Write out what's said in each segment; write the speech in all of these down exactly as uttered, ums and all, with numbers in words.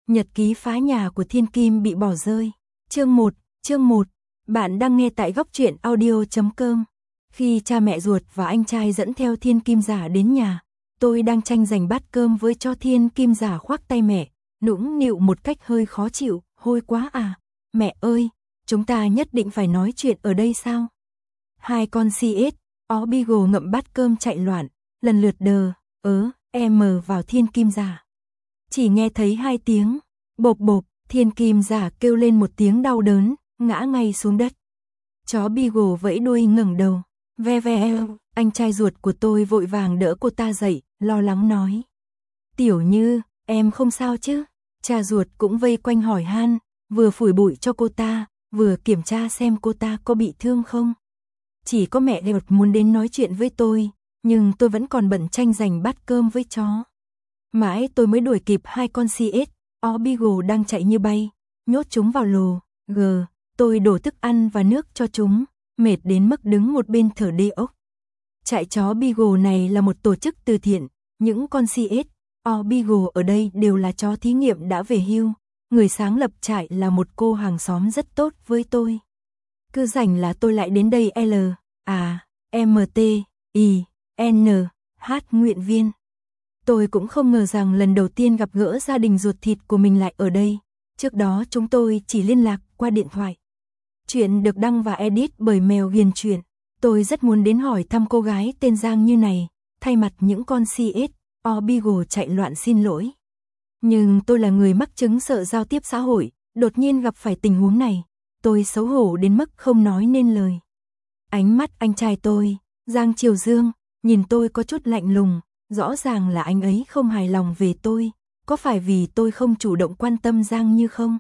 Nhật ký phá nhà của Thiên Kim bị bỏ rơi. Chương một, chương một. Bạn đang nghe tại góc truyện audio chấm com. Khi cha mẹ ruột và anh trai dẫn theo Thiên Kim giả đến nhà, tôi đang tranh giành bát cơm với cho Thiên Kim giả khoác tay mẹ, nũng nịu một cách hơi khó chịu, hôi quá à. Mẹ ơi, chúng ta nhất định phải nói chuyện ở đây sao? Hai con xê ét, ó Beagle ngậm bát cơm chạy loạn, lần lượt đờ, ớ, em vào Thiên Kim giả. Chỉ nghe thấy hai tiếng, bộp bộp, Thiên Kim giả kêu lên một tiếng đau đớn, ngã ngay xuống đất. Chó Beagle vẫy đuôi ngẩng đầu, ve ve, anh trai ruột của tôi vội vàng đỡ cô ta dậy, lo lắng nói. Tiểu Như, em không sao chứ? Cha ruột cũng vây quanh hỏi han, vừa phủi bụi cho cô ta, vừa kiểm tra xem cô ta có bị thương không. Chỉ có mẹ Edward muốn đến nói chuyện với tôi, nhưng tôi vẫn còn bận tranh giành bát cơm với chó. Mãi tôi mới đuổi kịp hai con xê ét, ó Beagle đang chạy như bay, nhốt chúng vào lồ, gờ, tôi đổ thức ăn và nước cho chúng, mệt đến mức đứng một bên thở đê ốc. Trại chó Beagle này là một tổ chức từ thiện, những con xê ét, ó Beagle ở đây đều là chó thí nghiệm đã về hưu, người sáng lập trại là một cô hàng xóm rất tốt với tôi. Cứ rảnh là tôi lại đến đây L, à, M T, I, N, H nguyện viên. Tôi cũng không ngờ rằng lần đầu tiên gặp gỡ gia đình ruột thịt của mình lại ở đây, trước đó chúng tôi chỉ liên lạc qua điện thoại. Chuyện được đăng và edit bởi Mèo Ghiền Truyện. Tôi rất muốn đến hỏi thăm cô gái tên Giang Như này, thay mặt những con xê ét, ó Beagle chạy loạn xin lỗi. Nhưng tôi là người mắc chứng sợ giao tiếp xã hội, đột nhiên gặp phải tình huống này, tôi xấu hổ đến mức không nói nên lời. Ánh mắt anh trai tôi, Giang Triều Dương, nhìn tôi có chút lạnh lùng, rõ ràng là anh ấy không hài lòng về tôi, có phải vì tôi không chủ động quan tâm Giang Như không?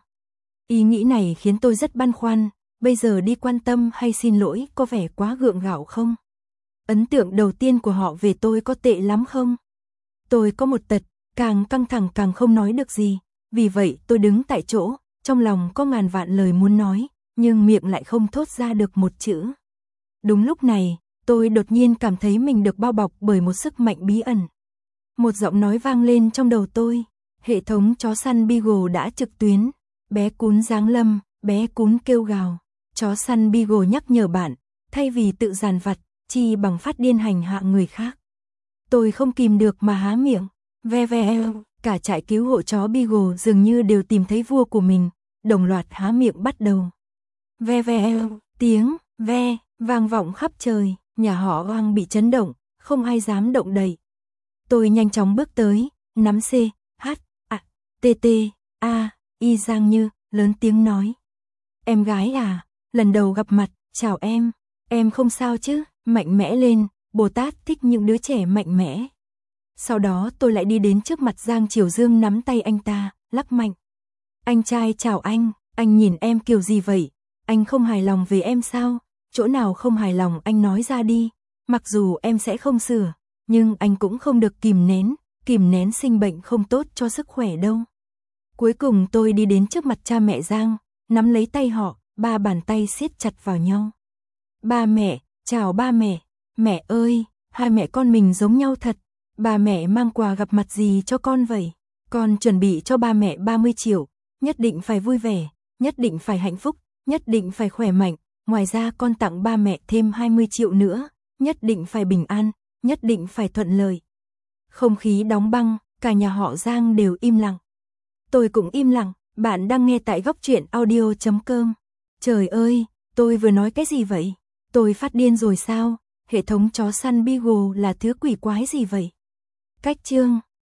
Ý nghĩ này khiến tôi rất băn khoăn, bây giờ đi quan tâm hay xin lỗi có vẻ quá gượng gạo không? Ấn tượng đầu tiên của họ về tôi có tệ lắm không? Tôi có một tật, càng căng thẳng càng không nói được gì, vì vậy tôi đứng tại chỗ, trong lòng có ngàn vạn lời muốn nói, nhưng miệng lại không thốt ra được một chữ. Đúng lúc này, tôi đột nhiên cảm thấy mình được bao bọc bởi một sức mạnh bí ẩn. Một giọng nói vang lên trong đầu tôi, hệ thống chó săn Beagle đã trực tuyến, bé cún giáng lâm, bé cún kêu gào, chó săn Beagle nhắc nhở bạn, thay vì tự dằn vặt, chi bằng phát điên hành hạ người khác. Tôi không kìm được mà há miệng, ve ve, cả trại cứu hộ chó Beagle dường như đều tìm thấy vua của mình, đồng loạt há miệng bắt đầu. Ve ve, tiếng, ve, vang vọng khắp trời, nhà họ Hoang bị chấn động, không ai dám động đậy. Tôi nhanh chóng bước tới, nắm C, H, A, T, T, A, Y Giang Như, lớn tiếng nói. Em gái à, lần đầu gặp mặt, chào em, em không sao chứ, mạnh mẽ lên, Bồ Tát thích những đứa trẻ mạnh mẽ. Sau đó tôi lại đi đến trước mặt Giang Triều Dương nắm tay anh ta, lắc mạnh. Anh trai chào anh, anh nhìn em kiểu gì vậy, anh không hài lòng về em sao? Chỗ nào không hài lòng anh nói ra đi, mặc dù em sẽ không sửa, nhưng anh cũng không được kìm nén, kìm nén sinh bệnh không tốt cho sức khỏe đâu. Cuối cùng tôi đi đến trước mặt cha mẹ Giang, nắm lấy tay họ, ba bàn tay siết chặt vào nhau. Ba mẹ, chào ba mẹ, mẹ ơi, hai mẹ con mình giống nhau thật, ba mẹ mang quà gặp mặt gì cho con vậy? Con chuẩn bị cho ba mẹ ba mươi triệu, nhất định phải vui vẻ, nhất định phải hạnh phúc, nhất định phải khỏe mạnh. Ngoài ra con tặng ba mẹ thêm hai mươi triệu nữa, nhất định phải bình an, nhất định phải thuận lợi. Không khí đóng băng, cả nhà họ Giang đều im lặng. Tôi cũng im lặng, bạn đang nghe tại góc truyện audio chấm com. Trời ơi, tôi vừa nói cái gì vậy? Tôi phát điên rồi sao? Hệ thống chó săn Beagle là thứ quỷ quái gì vậy? Cách chương